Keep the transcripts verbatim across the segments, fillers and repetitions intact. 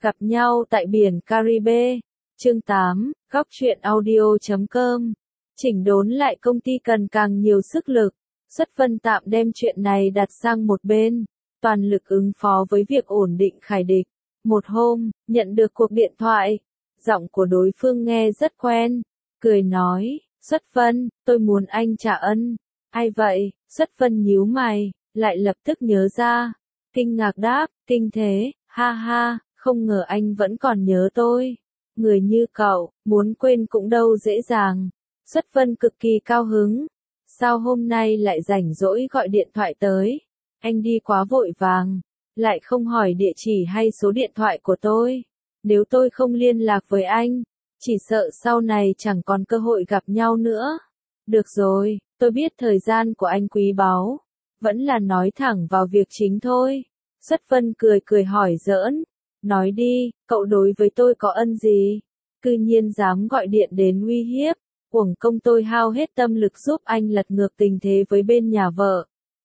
Gặp nhau tại biển Caribe. Chương tám, góc truyện audio chấm com. Chỉnh đốn lại công ty cần càng nhiều sức lực. Xuất Vân tạm đem chuyện này đặt sang một bên, toàn lực ứng phó với việc ổn định Khải Địch. Một hôm, nhận được cuộc điện thoại, giọng của đối phương nghe rất quen, cười nói, Xuất Vân, tôi muốn anh trả ân. Ai vậy? Xuất Vân nhíu mày, lại lập tức nhớ ra, kinh ngạc đáp, Kinh Thế, ha ha, không ngờ anh vẫn còn nhớ tôi. Người như cậu, muốn quên cũng đâu dễ dàng. Xuất Vân cực kỳ cao hứng. Sao hôm nay lại rảnh rỗi gọi điện thoại tới? Anh đi quá vội vàng, lại không hỏi địa chỉ hay số điện thoại của tôi. Nếu tôi không liên lạc với anh, chỉ sợ sau này chẳng còn cơ hội gặp nhau nữa. Được rồi, tôi biết thời gian của anh quý báu, vẫn là nói thẳng vào việc chính thôi. Xuất Vân cười cười hỏi giỡn, nói đi, cậu đối với tôi có ân gì? Cư nhiên dám gọi điện đến uy hiếp, uổng công tôi hao hết tâm lực giúp anh lật ngược tình thế với bên nhà vợ.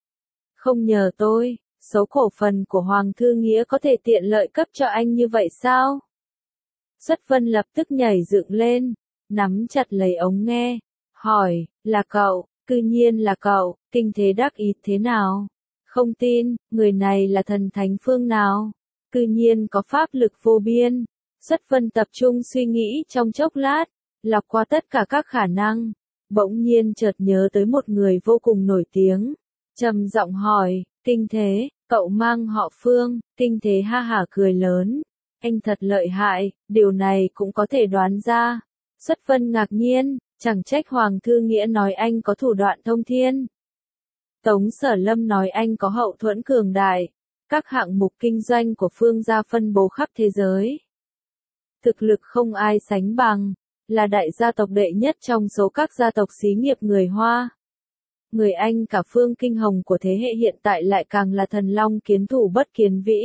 Không nhờ tôi, số cổ phần của Hoàng Thư Nghĩa có thể tiện lợi cấp cho anh như vậy sao? Xuất Vân lập tức nhảy dựng lên, nắm chặt lấy ống nghe, hỏi, là cậu, cư nhiên là cậu, Kinh Thế đắc ý thế nào? Không tin, người này là thần thánh phương nào? Cư nhiên có pháp lực vô biên. Xuất Vân tập trung suy nghĩ trong chốc lát, lọc qua tất cả các khả năng, bỗng nhiên chợt nhớ tới một người vô cùng nổi tiếng, trầm giọng hỏi, Kinh Thế, cậu mang họ Phương? Kinh Thế ha hả cười lớn, anh thật lợi hại, điều này cũng có thể đoán ra. Xuất Vân ngạc nhiên, chẳng trách Hoàng Thư Nghĩa nói anh có thủ đoạn thông thiên. Tống Sở Lâm nói anh có hậu thuẫn cường đại, các hạng mục kinh doanh của Phương gia phân bố khắp thế giới. Thực lực không ai sánh bằng, là đại gia tộc đệ nhất trong số các gia tộc xí nghiệp người Hoa. Người Anh cả Phương Kinh Hồng của thế hệ hiện tại lại càng là thần long kiến thủ bất kiến vĩ.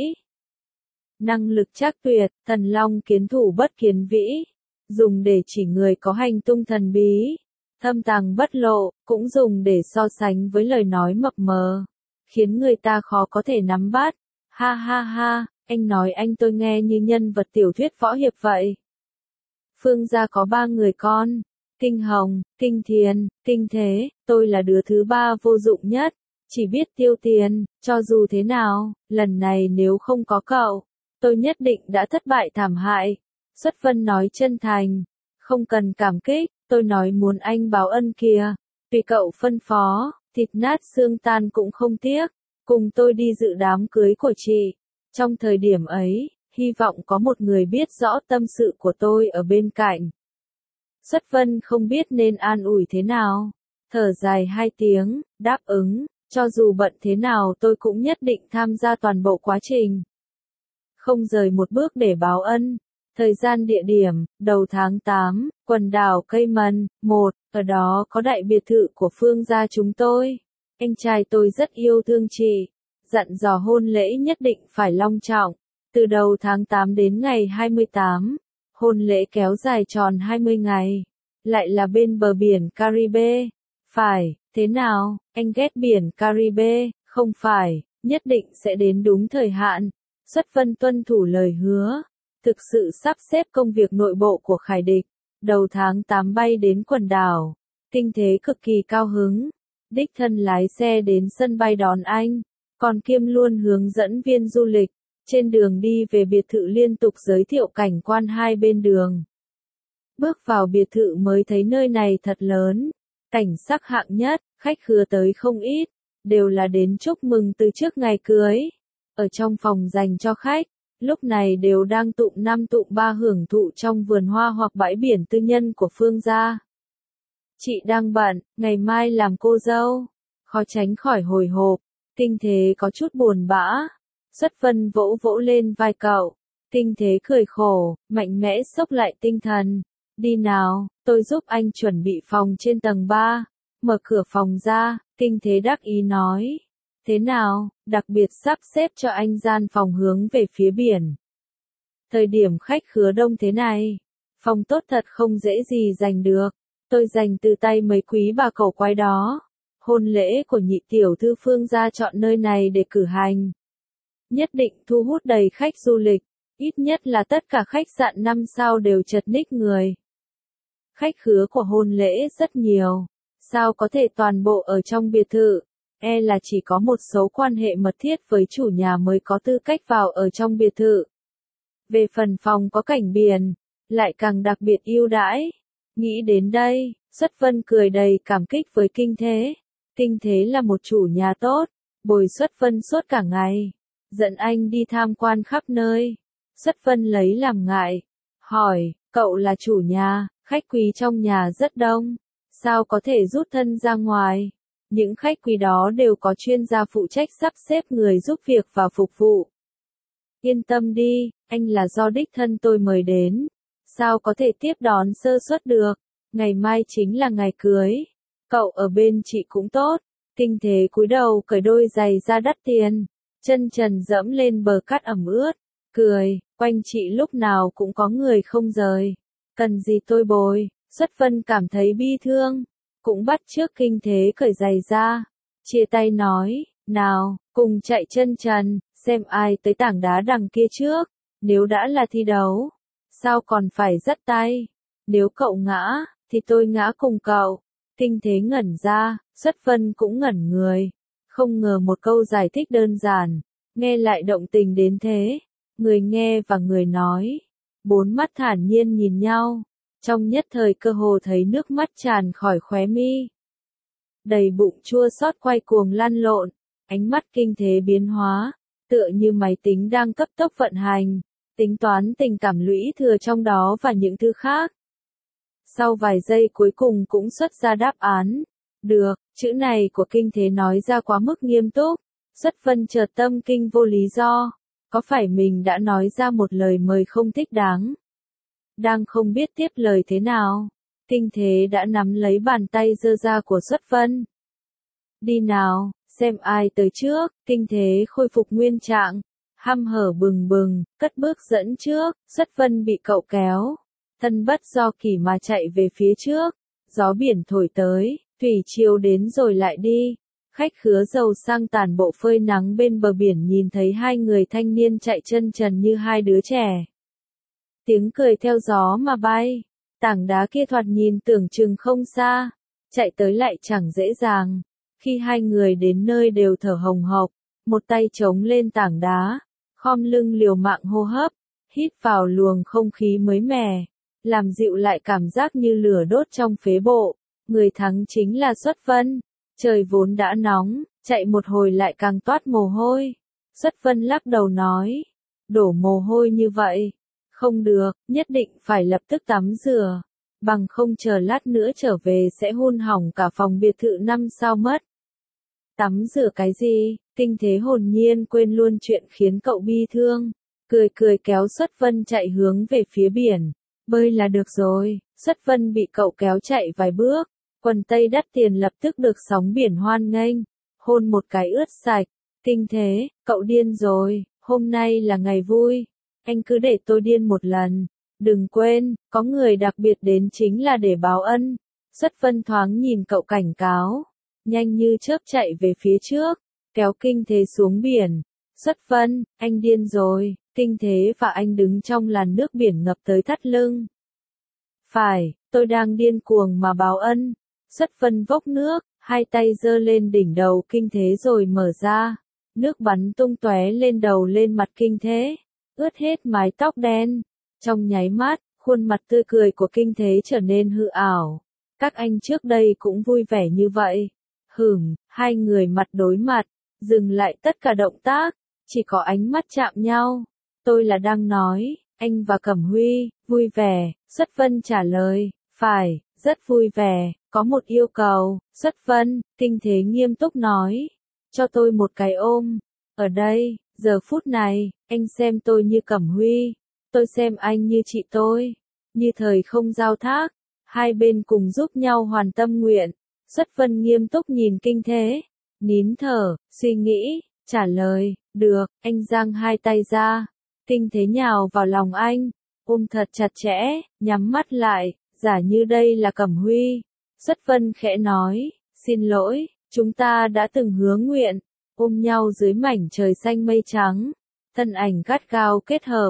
Năng lực trác tuyệt, thần long kiến thủ bất kiến vĩ, dùng để chỉ người có hành tung thần bí, thâm tàng bất lộ, cũng dùng để so sánh với lời nói mập mờ, khiến người ta khó có thể nắm bắt. Ha ha ha, anh nói anh tôi nghe như nhân vật tiểu thuyết võ hiệp vậy. Phương gia có ba người con, Kinh Hồng, Kinh Thiền, Kinh Thế, tôi là đứa thứ ba vô dụng nhất, chỉ biết tiêu tiền, cho dù thế nào, lần này nếu không có cậu, tôi nhất định đã thất bại thảm hại. Xuất Vân nói chân thành, không cần cảm kích, tôi nói muốn anh báo ân kìa, tùy cậu phân phó, thịt nát xương tan cũng không tiếc, cùng tôi đi dự đám cưới của chị. Trong thời điểm ấy, hy vọng có một người biết rõ tâm sự của tôi ở bên cạnh. Xuất Vân không biết nên an ủi thế nào, thở dài hai tiếng, đáp ứng, cho dù bận thế nào tôi cũng nhất định tham gia toàn bộ quá trình. Không rời một bước để báo ân. Thời gian địa điểm, đầu tháng tám, quần đảo Cayman, một, ở đó có đại biệt thự của Phương gia chúng tôi. Anh trai tôi rất yêu thương chị, dặn dò hôn lễ nhất định phải long trọng. Từ đầu tháng tám đến ngày hai mươi tám, hôn lễ kéo dài tròn hai mươi ngày, lại là bên bờ biển Caribe. Phải, thế nào, anh ghét biển Caribe, không phải, nhất định sẽ đến đúng thời hạn. Xuất Vân tuân thủ lời hứa, thực sự sắp xếp công việc nội bộ của Khải Địch, đầu tháng tám bay đến quần đảo. Kinh Thế cực kỳ cao hứng, đích thân lái xe đến sân bay đón anh, còn kiêm luôn hướng dẫn viên du lịch. Trên đường đi về biệt thự liên tục giới thiệu cảnh quan hai bên đường. Bước vào biệt thự mới thấy nơi này thật lớn, cảnh sắc hạng nhất, khách khứa tới không ít, đều là đến chúc mừng từ trước ngày cưới. Ở trong phòng dành cho khách, lúc này đều đang tụm năm tụm ba hưởng thụ trong vườn hoa hoặc bãi biển tư nhân của Phương gia. Chị đang bận, ngày mai làm cô dâu, khó tránh khỏi hồi hộp. Kinh Thế có chút buồn bã. Xuất Vân vỗ vỗ lên vai cậu, Kinh Thế cười khổ, mạnh mẽ xốc lại tinh thần. Đi nào, tôi giúp anh chuẩn bị phòng trên tầng ba. Mở cửa phòng ra, Kinh Thế đắc ý nói. Thế nào, đặc biệt sắp xếp cho anh gian phòng hướng về phía biển. Thời điểm khách khứa đông thế này, phòng tốt thật không dễ gì giành được. Tôi giành từ tay mấy quý bà cẩu quái đó. Hôn lễ của nhị tiểu thư Phương gia chọn nơi này để cử hành. Nhất định thu hút đầy khách du lịch, Ít nhất là tất cả khách sạn năm sao đều chật ních người. Khách khứa của hôn lễ rất nhiều. Sao có thể toàn bộ ở trong biệt thự? E là chỉ có một số quan hệ mật thiết với chủ nhà mới có tư cách vào ở trong biệt thự. Về phần phòng có cảnh biển, lại càng đặc biệt ưu đãi. Nghĩ đến đây, Xuất Vân cười đầy cảm kích với Kinh Thế. Kinh Thế là một chủ nhà tốt, bồi Xuất Vân suốt cả ngày, dẫn anh đi tham quan khắp nơi. Xuất Vân lấy làm ngại, hỏi, cậu là chủ nhà, khách quý trong nhà rất đông, sao có thể rút thân ra ngoài? Những khách quý đó đều có chuyên gia phụ trách sắp xếp người giúp việc và phục vụ. Yên tâm đi, anh là do đích thân tôi mời đến, sao có thể tiếp đón sơ suất được, ngày mai chính là ngày cưới. Cậu ở bên chị cũng tốt. Kinh Thế cúi đầu cởi đôi giày da đắt tiền, chân trần dẫm lên bờ cát ẩm ướt, cười, quanh chị lúc nào cũng có người không rời. Cần gì tôi bồi? Xuất Vân cảm thấy bi thương, cũng bắt chước Kinh Thế cởi giày ra, chia tay nói, nào, cùng chạy chân trần, xem ai tới tảng đá đằng kia trước. Nếu đã là thi đấu, sao còn phải dắt tay? Nếu cậu ngã, thì tôi ngã cùng cậu. Kinh Thế ngẩn ra, Xuất Vân cũng ngẩn người. Không ngờ một câu giải thích đơn giản, nghe lại động tình đến thế. Người nghe và người nói, bốn mắt thản nhiên nhìn nhau. Trong nhất thời cơ hồ thấy nước mắt tràn khỏi khóe mi. Đầy bụng chua xót quay cuồng lăn lộn, ánh mắt Kinh Thế biến hóa, tựa như máy tính đang cấp tốc vận hành, tính toán tình cảm lũy thừa trong đó và những thứ khác. Sau vài giây cuối cùng cũng xuất ra đáp án. Được, chữ này của Kinh Thế nói ra quá mức nghiêm túc. Xuất Vân chợt tâm kinh vô lý do. Có phải mình đã nói ra một lời mời không thích đáng? Đang không biết tiếp lời thế nào, Kinh Thế đã nắm lấy bàn tay giơ ra của Xuất Vân. Đi nào, xem ai tới trước. Kinh Thế khôi phục nguyên trạng, hăm hở bừng bừng, cất bước dẫn trước. Xuất Vân bị cậu kéo, thân bất do kỷ mà chạy về phía trước. Gió biển thổi tới, thủy triều đến rồi lại đi. Khách khứa giàu sang tản bộ phơi nắng bên bờ biển nhìn thấy hai người thanh niên chạy chân trần như hai đứa trẻ. Tiếng cười theo gió mà bay, tảng đá kia thoạt nhìn tưởng chừng không xa, chạy tới lại chẳng dễ dàng. Khi hai người đến nơi đều thở hồng hộc, một tay chống lên tảng đá, khom lưng liều mạng hô hấp, hít vào luồng không khí mới mẻ, làm dịu lại cảm giác như lửa đốt trong phế bộ. Người thắng chính là Xuất Vân. Trời vốn đã nóng, chạy một hồi lại càng toát mồ hôi. Xuất Vân lắc đầu nói, đổ mồ hôi như vậy, không được, nhất định phải lập tức tắm rửa, bằng không chờ lát nữa trở về sẽ hun hỏng cả phòng biệt thự năm sao mất. Tắm rửa cái gì? Kinh Thế hồn nhiên quên luôn chuyện khiến cậu bi thương, cười cười kéo Xuất Vân chạy hướng về phía biển. Bơi là được rồi. Xuất Vân bị cậu kéo chạy vài bước, quần tây đắt tiền lập tức được sóng biển hoan nghênh, hôn một cái ướt sạch. Kinh Thế, cậu điên rồi, hôm nay là ngày vui, anh cứ để tôi điên một lần. Đừng quên, có người đặc biệt đến chính là để báo ân. Xuất Vân thoáng nhìn cậu cảnh cáo, nhanh như chớp chạy về phía trước, kéo Kinh Thế xuống biển. Xuất Vân, anh điên rồi. Kinh Thế và anh đứng trong làn nước biển ngập tới thắt lưng. Phải, tôi đang điên cuồng mà báo ân. Xuất Vân vốc nước, hai tay giơ lên đỉnh đầu Kinh Thế rồi mở ra. Nước bắn tung tóe lên đầu lên mặt Kinh Thế, ướt hết mái tóc đen. Trong nháy mắt, khuôn mặt tươi cười của Kinh Thế trở nên hư ảo. Các anh trước đây cũng vui vẻ như vậy. Hửm, hai người mặt đối mặt, dừng lại tất cả động tác, chỉ có ánh mắt chạm nhau. Tôi là đang nói, anh và Cẩm Huy, vui vẻ. Xuất Vân trả lời, phải, rất vui vẻ, có một yêu cầu. Xuất Vân, Kinh Thế nghiêm túc nói, cho tôi một cái ôm. Ở đây, giờ phút này, anh xem tôi như Cẩm Huy, tôi xem anh như chị tôi, như thời không giao thác, hai bên cùng giúp nhau hoàn tâm nguyện. Xuất Vân nghiêm túc nhìn Kinh Thế, nín thở, suy nghĩ, trả lời, được. Anh giang hai tay ra, Kinh Thế nhào vào lòng anh, ôm thật chặt chẽ, nhắm mắt lại, giả như đây là Cẩm Huy. Xuất Vân khẽ nói, xin lỗi, chúng ta đã từng hứa nguyện, ôm nhau dưới mảnh trời xanh mây trắng, thân ảnh gắt gao kết hợp,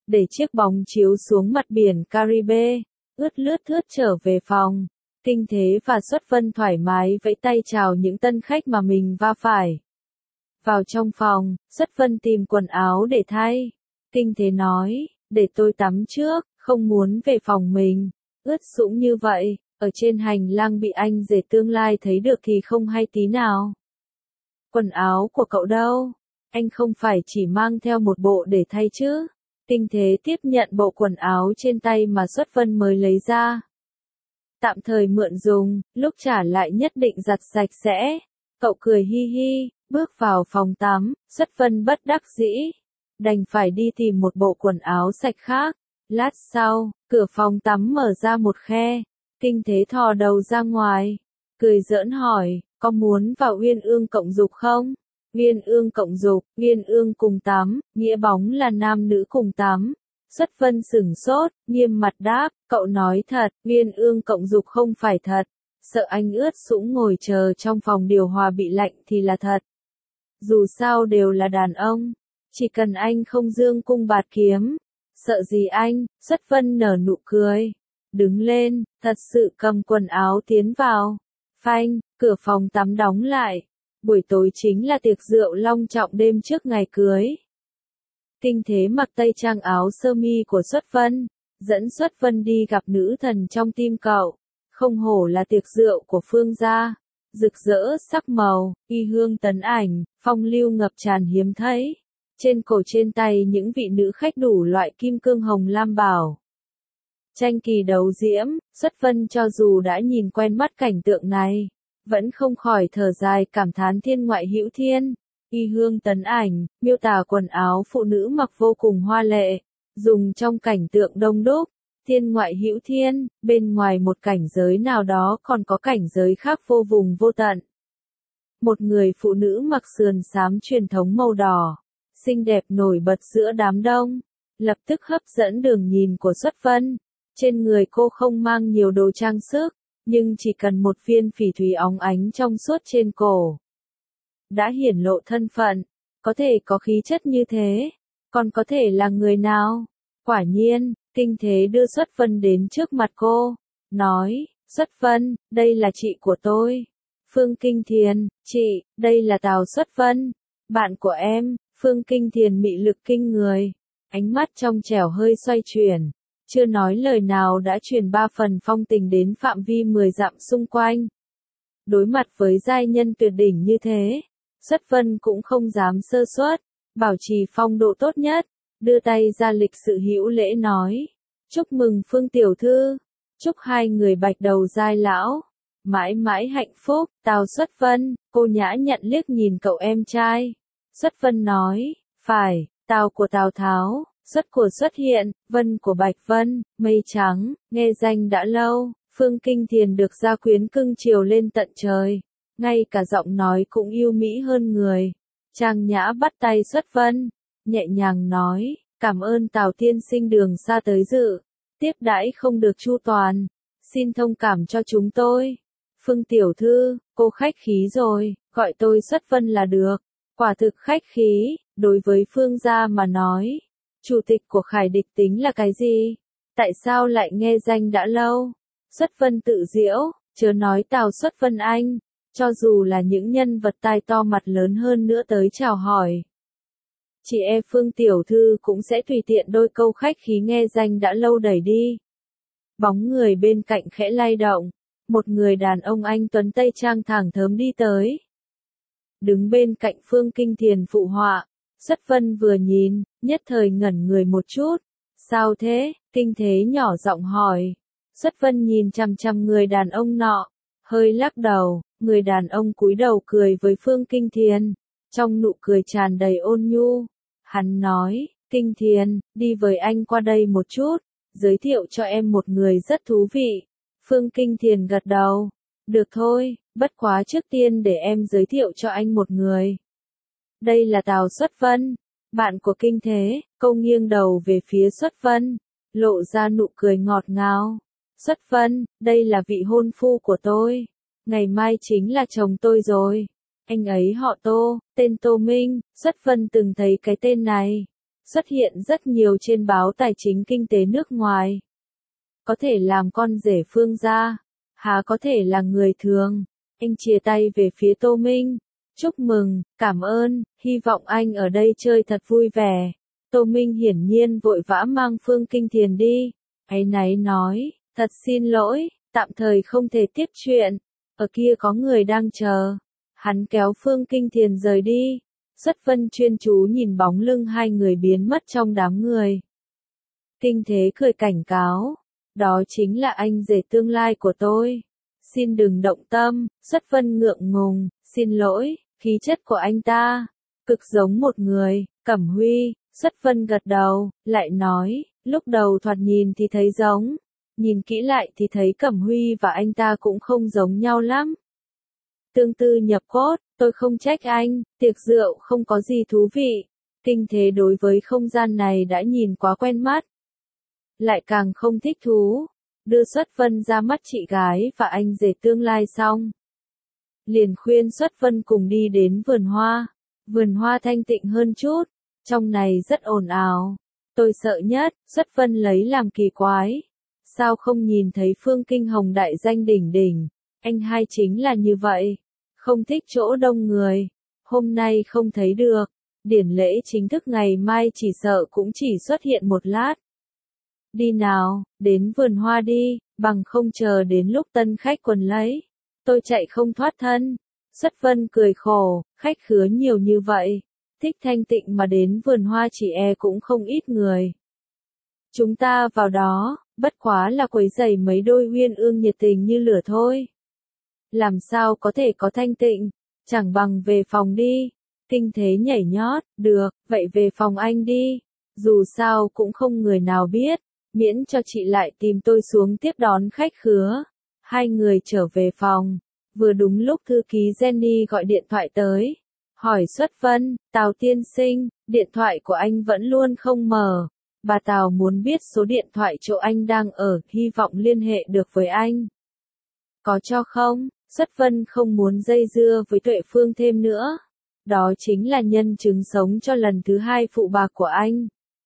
để chiếc bóng chiếu xuống mặt biển Caribe, ướt lướt thướt trở về phòng. Kinh Thế và Xuất Vân thoải mái vẫy tay chào những tân khách mà mình va phải. Vào trong phòng, Xuất Vân tìm quần áo để thay. Kinh Thế nói, để tôi tắm trước, không muốn về phòng mình. Ướt sũng như vậy, ở trên hành lang bị anh rể tương lai thấy được thì không hay tí nào. Quần áo của cậu đâu? Anh không phải chỉ mang theo một bộ để thay chứ? Kinh Thế tiếp nhận bộ quần áo trên tay mà Xuất Vân mới lấy ra. Tạm thời mượn dùng, lúc trả lại nhất định giặt sạch sẽ. Cậu cười hi hi, bước vào phòng tắm, Xuất Vân bất đắc dĩ. Đành phải đi tìm một bộ quần áo sạch khác. Lát sau, cửa phòng tắm mở ra một khe. Kinh Thế thò đầu ra ngoài. Cười giỡn hỏi, có muốn vào Uyên Ương cộng dục không? Uyên Ương cộng dục, Uyên Ương cùng tắm, nghĩa bóng là nam nữ cùng tắm. Xuất Vân sửng sốt, nghiêm mặt đáp, cậu nói thật, Uyên Ương cộng dục không phải thật. Sợ anh ướt sũng ngồi chờ trong phòng điều hòa bị lạnh thì là thật. Dù sao đều là đàn ông, chỉ cần anh không dương cung bạt kiếm. Sợ gì anh? Xuất Vân nở nụ cười. Đứng lên, thật sự cầm quần áo tiến vào. Phanh, cửa phòng tắm đóng lại. Buổi tối chính là tiệc rượu long trọng đêm trước ngày cưới. Kinh Thế mặc tây trang áo sơ mi của Xuất Vân, dẫn Xuất Vân đi gặp nữ thần trong tim cậu. Không hổ là tiệc rượu của Phương gia, rực rỡ sắc màu, y hương tấn ảnh, phong lưu ngập tràn hiếm thấy. Trên cổ trên tay những vị nữ khách đủ loại kim cương hồng lam bảo. Tranh kỳ đấu diễm, Xuất Vân cho dù đã nhìn quen mắt cảnh tượng này, vẫn không khỏi thở dài cảm thán thiên ngoại hữu thiên. Y hương tấn ảnh, miêu tả quần áo phụ nữ mặc vô cùng hoa lệ, dùng trong cảnh tượng đông đúc. Thiên ngoại hữu thiên, bên ngoài một cảnh giới nào đó còn có cảnh giới khác vô vùng vô tận. Một người phụ nữ mặc sườn xám truyền thống màu đỏ, xinh đẹp nổi bật giữa đám đông, lập tức hấp dẫn đường nhìn của Xuất Vân. Trên người cô không mang nhiều đồ trang sức, nhưng chỉ cần một viên phỉ thúy óng ánh trong suốt trên cổ. Đã hiển lộ thân phận, có thể có khí chất như thế, còn có thể là người nào? Quả nhiên, Kinh Thế đưa Xuất Vân đến trước mặt cô, nói, Xuất Vân, đây là chị của tôi. Phương Kinh Thiền, chị, đây là Tào Xuất Vân, bạn của em. Phương Kinh Thiền mị lực kinh người, ánh mắt trong trẻo hơi xoay chuyển, chưa nói lời nào đã truyền ba phần phong tình đến phạm vi mười dặm xung quanh. Đối mặt với giai nhân tuyệt đỉnh như thế, Xuất Vân cũng không dám sơ suất, bảo trì phong độ tốt nhất, đưa tay ra lịch sự hữu lễ nói, chúc mừng Phương tiểu thư, chúc hai người bạch đầu giai lão, mãi mãi hạnh phúc. Tào Xuất Vân, cô nhã nhận liếc nhìn cậu em trai. Xuất Vân nói, phải, Tào của Tào Tháo, Xuất của Xuất Hiện, Vân của Bạch Vân, mây trắng, nghe danh đã lâu. Phương Kinh Thiền được gia quyến cưng chiều lên tận trời, ngay cả giọng nói cũng yêu mỹ hơn người. Trang nhã bắt tay Xuất Vân, nhẹ nhàng nói, cảm ơn Tào tiên sinh đường xa tới dự, tiếp đãi không được chu toàn, xin thông cảm cho chúng tôi. Phương tiểu thư, cô khách khí rồi, gọi tôi Xuất Vân là được. Quả thực khách khí, đối với Phương gia mà nói, chủ tịch của Khải Địch tính là cái gì? Tại sao lại nghe danh đã lâu? Xuất Vân tự giễu, chớ nói Tào Xuất Vân anh, cho dù là những nhân vật tai to mặt lớn hơn nữa tới chào hỏi. Chị e Phương tiểu thư cũng sẽ tùy tiện đôi câu khách khí nghe danh đã lâu đẩy đi. Bóng người bên cạnh khẽ lay động, một người đàn ông anh tuấn tây trang thẳng thớm đi tới. Đứng bên cạnh Phương Kinh Thiền phụ họa, Xuất Vân vừa nhìn, nhất thời ngẩn người một chút. Sao thế? Kinh Thế nhỏ giọng hỏi. Xuất Vân nhìn chằm chằm người đàn ông nọ, hơi lắc đầu, người đàn ông cúi đầu cười với Phương Kinh Thiền, trong nụ cười tràn đầy ôn nhu. Hắn nói, Kinh Thiền, đi với anh qua đây một chút, giới thiệu cho em một người rất thú vị. Phương Kinh Thiền gật đầu, được thôi, bất quá trước tiên để em giới thiệu cho anh một người. Đây là Tào Xuất Vân, bạn của Kinh Thế. Cô nghiêng đầu về phía Xuất Vân, lộ ra nụ cười ngọt ngào. Xuất Vân, đây là vị hôn phu của tôi, ngày mai chính là chồng tôi rồi. Anh ấy họ Tô, tên Tô Minh. Xuất Vân từng thấy cái tên này. xuất hiện rất nhiều trên báo tài chính kinh tế nước ngoài. Có thể làm con rể Phương gia, há có thể là người thường. Anh chia tay về phía Tô Minh. Chúc mừng, cảm ơn, hy vọng anh ở đây chơi thật vui vẻ. Tô Minh hiển nhiên vội vã mang Phương Kinh Thiền đi. Áy náy nói, thật xin lỗi, tạm thời không thể tiếp chuyện. Ở kia có người đang chờ. Hắn kéo Phương Kinh Thiền rời đi. Xuất Vân chuyên chú nhìn bóng lưng hai người biến mất trong đám người. Kinh Thế cười cảnh cáo. Đó chính là anh rể tương lai của tôi. Xin đừng động tâm. Xuất Vân ngượng ngùng, xin lỗi, khí chất của anh ta cực giống một người. Cẩm Huy. Xuất Vân gật đầu, lại nói, lúc đầu thoạt nhìn thì thấy giống, nhìn kỹ lại thì thấy Cẩm Huy và anh ta cũng không giống nhau lắm. Tương tư nhập cốt, tôi không trách anh, tiệc rượu không có gì thú vị. Kinh Thế đối với không gian này đã nhìn quá quen mắt. Lại càng không thích thú. Đưa Xuất Vân ra mắt chị gái và anh rể tương lai xong. Liền khuyên Xuất Vân cùng đi đến vườn hoa. Vườn hoa thanh tịnh hơn chút. Trong này rất ồn ào. Tôi sợ nhất, Xuất Vân lấy làm kỳ quái. Sao không nhìn thấy Phương Kinh Hồng đại danh đỉnh đỉnh? Anh hai chính là như vậy. Không thích chỗ đông người. Hôm nay không thấy được. Điển lễ chính thức ngày mai chỉ sợ cũng chỉ xuất hiện một lát. Đi nào, đến vườn hoa đi, bằng không chờ đến lúc tân khách quần lấy. Tôi chạy không thoát thân. Xuất Vân cười khổ, khách khứa nhiều như vậy. Thích thanh tịnh mà đến vườn hoa chỉ e cũng không ít người. Chúng ta vào đó, bất quá là quấy rầy mấy đôi uyên ương nhiệt tình như lửa thôi. Làm sao có thể có thanh tịnh, chẳng bằng về phòng đi. Kinh Thế nhảy nhót, được, vậy về phòng anh đi. Dù sao cũng không người nào biết, miễn cho chị lại tìm tôi xuống tiếp đón khách khứa. Hai người trở về phòng, vừa đúng lúc thư ký Jenny gọi điện thoại tới. Hỏi Xuất Vân, Tào tiên sinh, điện thoại của anh vẫn luôn không mở. Bà Tào muốn biết số điện thoại chỗ anh đang ở, hy vọng liên hệ được với anh. Có cho không? Xuất Vân không muốn dây dưa với Tuệ Phương thêm nữa. Đó chính là nhân chứng sống cho lần thứ hai phụ bạc của anh.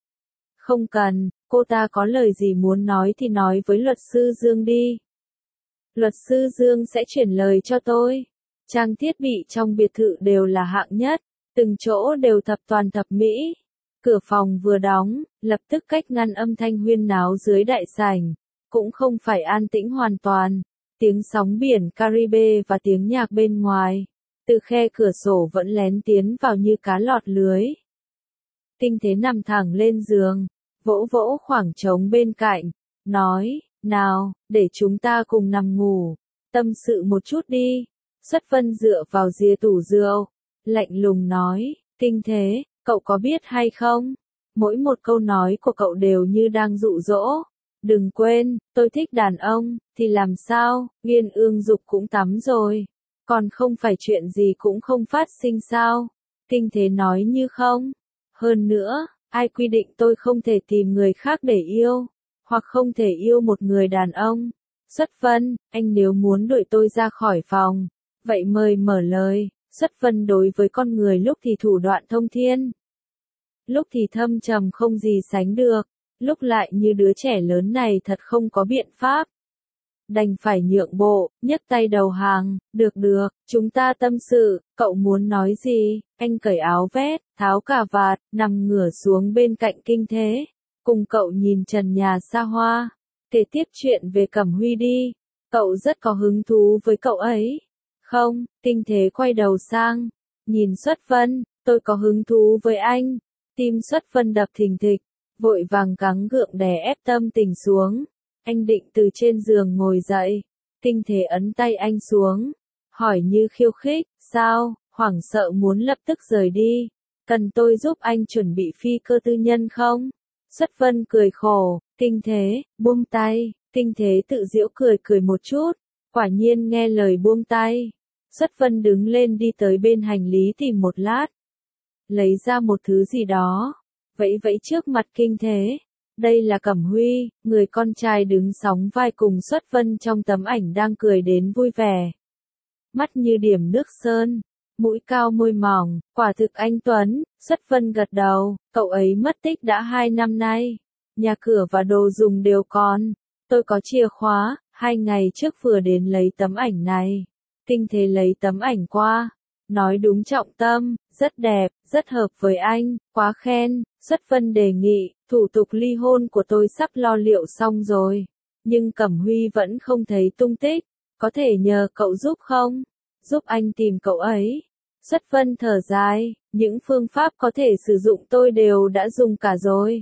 Không cần, cô ta có lời gì muốn nói thì nói với luật sư Dương đi. Luật sư Dương sẽ chuyển lời cho tôi. Trang thiết bị trong biệt thự đều là hạng nhất, từng chỗ đều thập toàn thập mỹ. Cửa phòng vừa đóng, lập tức cách ngăn âm thanh huyên náo dưới đại sảnh, cũng không phải an tĩnh hoàn toàn. Tiếng sóng biển Caribe và tiếng nhạc bên ngoài, từ khe cửa sổ vẫn lén tiến vào như cá lọt lưới. Kinh Thế nằm thẳng lên giường, vỗ vỗ khoảng trống bên cạnh, nói, nào, để chúng ta cùng nằm ngủ, tâm sự một chút đi. Xuất Vân dựa vào rìa tủ rượu, lạnh lùng nói, Kinh Thế, cậu có biết hay không? Mỗi một câu nói của cậu đều như đang dụ dỗ. Đừng quên, tôi thích đàn ông, thì làm sao, Uyên Ương Dục cũng tắm rồi. Còn không phải chuyện gì cũng không phát sinh sao? Kinh Thế nói như không. Hơn nữa, ai quy định tôi không thể tìm người khác để yêu, hoặc không thể yêu một người đàn ông? Xuất Vân, anh nếu muốn đuổi tôi ra khỏi phòng, vậy mời mở lời. Xuất Vân đối với con người lúc thì thủ đoạn thông thiên, lúc thì thâm trầm không gì sánh được, lúc lại như đứa trẻ lớn này thật không có biện pháp. Đành phải nhượng bộ, nhấc tay đầu hàng, được được, chúng ta tâm sự, cậu muốn nói gì? Anh cởi áo vest, tháo cà vạt, nằm ngửa xuống bên cạnh Kinh Thế, cùng cậu nhìn trần nhà xa hoa, kể tiếp chuyện về Cẩm Huy đi, cậu rất có hứng thú với cậu ấy. Không, Kinh Thế quay đầu sang, nhìn Xuất Vân, tôi có hứng thú với anh. Tim Xuất Vân đập thình thịch, vội vàng gắng gượng đè ép tâm tình xuống. Anh định từ trên giường ngồi dậy, Kinh Thế ấn tay anh xuống, hỏi như khiêu khích, sao, hoảng sợ muốn lập tức rời đi, cần tôi giúp anh chuẩn bị phi cơ tư nhân không? Xuất Vân cười khổ, Kinh Thế, buông tay. Kinh Thế tự giễu cười cười một chút, quả nhiên nghe lời buông tay. Xuất Vân đứng lên đi tới bên hành lý tìm một lát, lấy ra một thứ gì đó, vẫy vẫy trước mặt Kinh Thế. Đây là Cẩm Huy, người con trai đứng sóng vai cùng Xuất Vân trong tấm ảnh đang cười đến vui vẻ. Mắt như điểm nước sơn, mũi cao môi mỏng, quả thực anh Tuấn. Xuất Vân gật đầu, cậu ấy mất tích đã hai năm nay. Nhà cửa và đồ dùng đều còn. Tôi có chìa khóa, hai ngày trước vừa đến lấy tấm ảnh này. Kinh Thế lấy tấm ảnh qua. Nói đúng trọng tâm, rất đẹp, rất hợp với anh, quá khen. Xuất Vân đề nghị, thủ tục ly hôn của tôi sắp lo liệu xong rồi. Nhưng Cẩm Huy vẫn không thấy tung tích. Có thể nhờ cậu giúp không? Giúp anh tìm cậu ấy. Xuất Vân thở dài, những phương pháp có thể sử dụng tôi đều đã dùng cả rồi.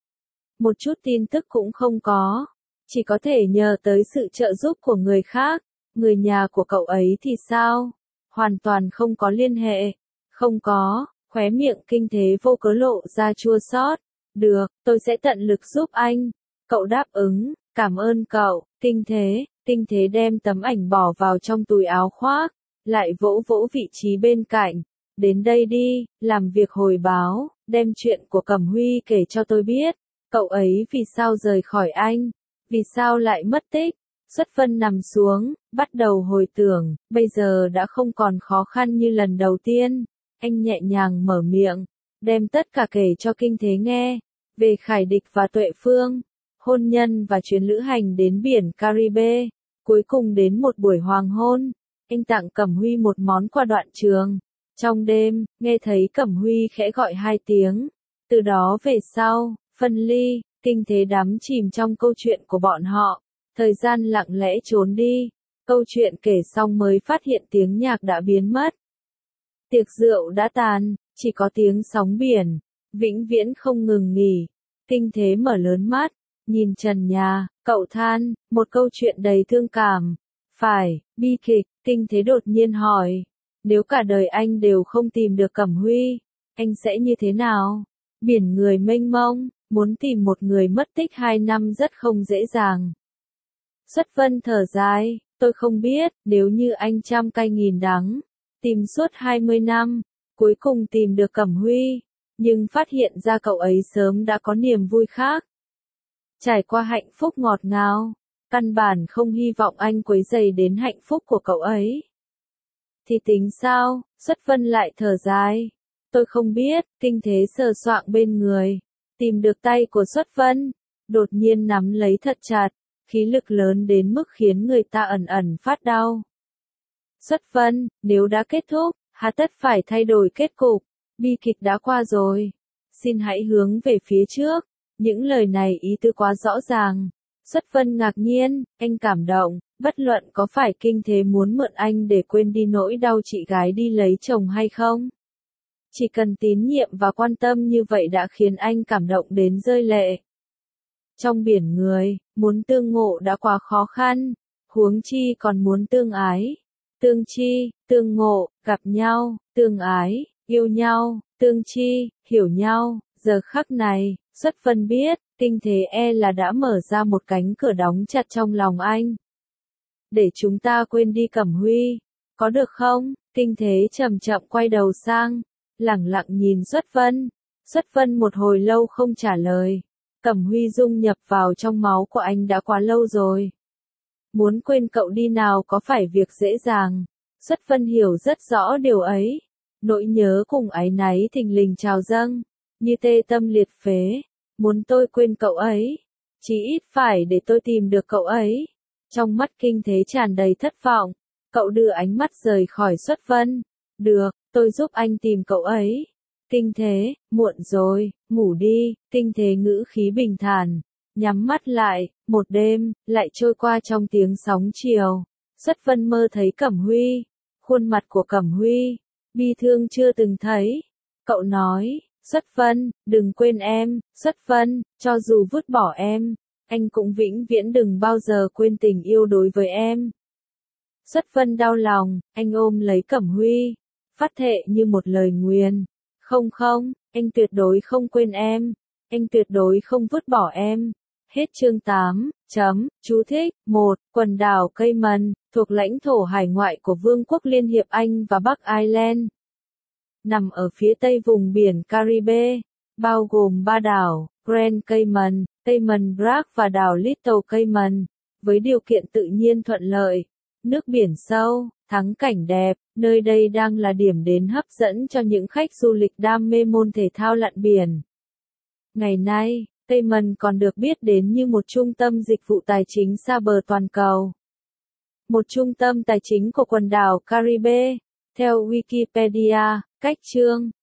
Một chút tin tức cũng không có. Chỉ có thể nhờ tới sự trợ giúp của người khác. Người nhà của cậu ấy thì sao? Hoàn toàn không có liên hệ. Không có, khóe miệng Kinh Thế vô cớ lộ ra chua xót. Được, tôi sẽ tận lực giúp anh. Cậu đáp ứng, cảm ơn cậu. Kinh Thế, Kinh Thế đem tấm ảnh bỏ vào trong túi áo khoác, lại vỗ vỗ vị trí bên cạnh. Đến đây đi, làm việc hồi báo, đem chuyện của Cẩm Huy kể cho tôi biết. Cậu ấy vì sao rời khỏi anh? Vì sao lại mất tích? Xuất Vân nằm xuống, bắt đầu hồi tưởng, bây giờ đã không còn khó khăn như lần đầu tiên. Anh nhẹ nhàng mở miệng, đem tất cả kể cho Kinh Thế nghe. Về Khải Địch và Tuệ Phương, hôn nhân và chuyến lữ hành đến biển Caribe. Cuối cùng đến một buổi hoàng hôn, anh tặng Cẩm Huy một món quà đoạn trường. Trong đêm, nghe thấy Cẩm Huy khẽ gọi hai tiếng. Từ đó về sau, phân ly, Kinh Thế đắm chìm trong câu chuyện của bọn họ. Thời gian lặng lẽ trốn đi. Câu chuyện kể xong mới phát hiện tiếng nhạc đã biến mất. Tiệc rượu đã tàn, chỉ có tiếng sóng biển, vĩnh viễn không ngừng nghỉ. Kinh Thế mở lớn mắt, nhìn trần nhà, cậu than, một câu chuyện đầy thương cảm. Phải, bi kịch. Kinh Thế đột nhiên hỏi, nếu cả đời anh đều không tìm được Cẩm Huy, anh sẽ như thế nào? Biển người mênh mông, muốn tìm một người mất tích hai năm rất không dễ dàng. Xuất Vân thở dài, tôi không biết, nếu như anh trăm cay nghìn đắng, tìm suốt hai mươi năm, cuối cùng tìm được Cẩm Huy, nhưng phát hiện ra cậu ấy sớm đã có niềm vui khác. Trải qua hạnh phúc ngọt ngào, căn bản không hy vọng anh quấy rầy đến hạnh phúc của cậu ấy. Thì tính sao? Xuất Vân lại thở dài. Tôi không biết. Kinh Thế sờ soạng bên người, tìm được tay của Xuất Vân, đột nhiên nắm lấy thật chặt, khí lực lớn đến mức khiến người ta ẩn ẩn phát đau. Xuất Vân, nếu đã kết thúc, hà tất phải thay đổi kết cục, bi kịch đã qua rồi. Xin hãy hướng về phía trước. Những lời này ý tứ quá rõ ràng. Xuất Vân ngạc nhiên, anh cảm động, bất luận có phải Kinh Thế muốn mượn anh để quên đi nỗi đau chị gái đi lấy chồng hay không. Chỉ cần tín nhiệm và quan tâm như vậy đã khiến anh cảm động đến rơi lệ. Trong biển người, muốn tương ngộ đã quá khó khăn, huống chi còn muốn tương ái. Tương chi, tương ngộ, gặp nhau, tương ái, yêu nhau, tương chi, hiểu nhau. Giờ khắc này, Xuất Vân biết, Kinh Thế e là đã mở ra một cánh cửa đóng chặt trong lòng anh. Để chúng ta quên đi Cẩm Huy, có được không? Kinh Thế chậm chậm quay đầu sang, lẳng lặng nhìn Xuất Vân. Xuất Vân một hồi lâu không trả lời. Cẩm Huy dung nhập vào trong máu của anh đã quá lâu rồi. Muốn quên cậu đi nào có phải việc dễ dàng. Xuất Vân hiểu rất rõ điều ấy. Nỗi nhớ cùng áy náy thình lình trào dâng, như tê tâm liệt phế. Muốn tôi quên cậu ấy, chỉ ít phải để tôi tìm được cậu ấy. Trong mắt Kinh Thế tràn đầy thất vọng, cậu đưa ánh mắt rời khỏi Xuất Vân. Được, tôi giúp anh tìm cậu ấy. Kinh Thế, muộn rồi, ngủ đi. Kinh Thế ngữ khí bình thản, nhắm mắt lại. Một đêm, lại trôi qua trong tiếng sóng chiều. Xuất Vân mơ thấy Cẩm Huy, khuôn mặt của Cẩm Huy, bi thương chưa từng thấy. Cậu nói, Xuất Vân, đừng quên em. Xuất Vân, cho dù vứt bỏ em, anh cũng vĩnh viễn đừng bao giờ quên tình yêu đối với em. Xuất Vân đau lòng, anh ôm lấy Cẩm Huy, phát thệ như một lời nguyền. Không không, anh tuyệt đối không quên em. Anh tuyệt đối không vứt bỏ em. Hết chương tám, chấm, chú thích, một, quần đảo Cayman, thuộc lãnh thổ hải ngoại của Vương quốc Liên hiệp Anh và Bắc Ireland. Nằm ở phía tây vùng biển Caribe, bao gồm ba đảo, Grand Cayman, Cayman Brac và đảo Little Cayman, với điều kiện tự nhiên thuận lợi. Nước biển sâu, thắng cảnh đẹp, nơi đây đang là điểm đến hấp dẫn cho những khách du lịch đam mê môn thể thao lặn biển. Ngày nay, Cayman còn được biết đến như một trung tâm dịch vụ tài chính xa bờ toàn cầu. Một trung tâm tài chính của quần đảo Caribe. Theo Wikipedia, cách chương